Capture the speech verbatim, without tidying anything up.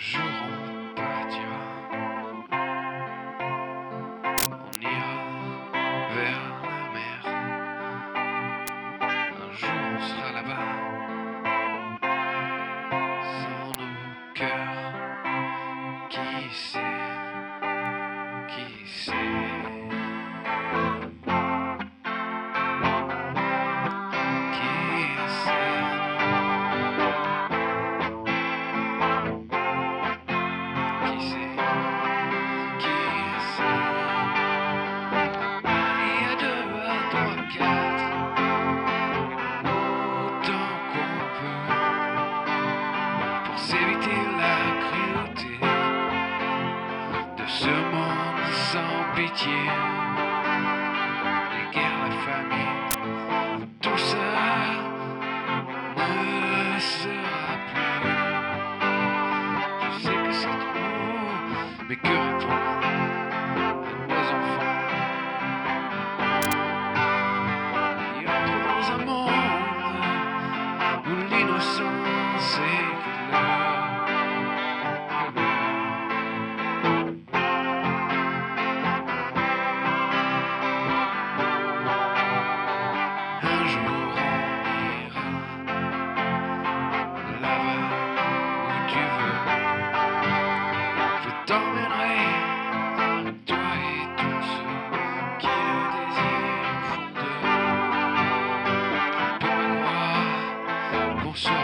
jour on partira, on ira vers la mer. Un jour on sera là-bas, sans nos cœurs. Qui sait, qui sait. Éviter la cruauté de ce monde sans pitié, les guerres, la famine, tout ça ne sera plus. Je sais que c'est trop, mais que répondre à nos enfants qui entrent dans un monde où l'innocence est so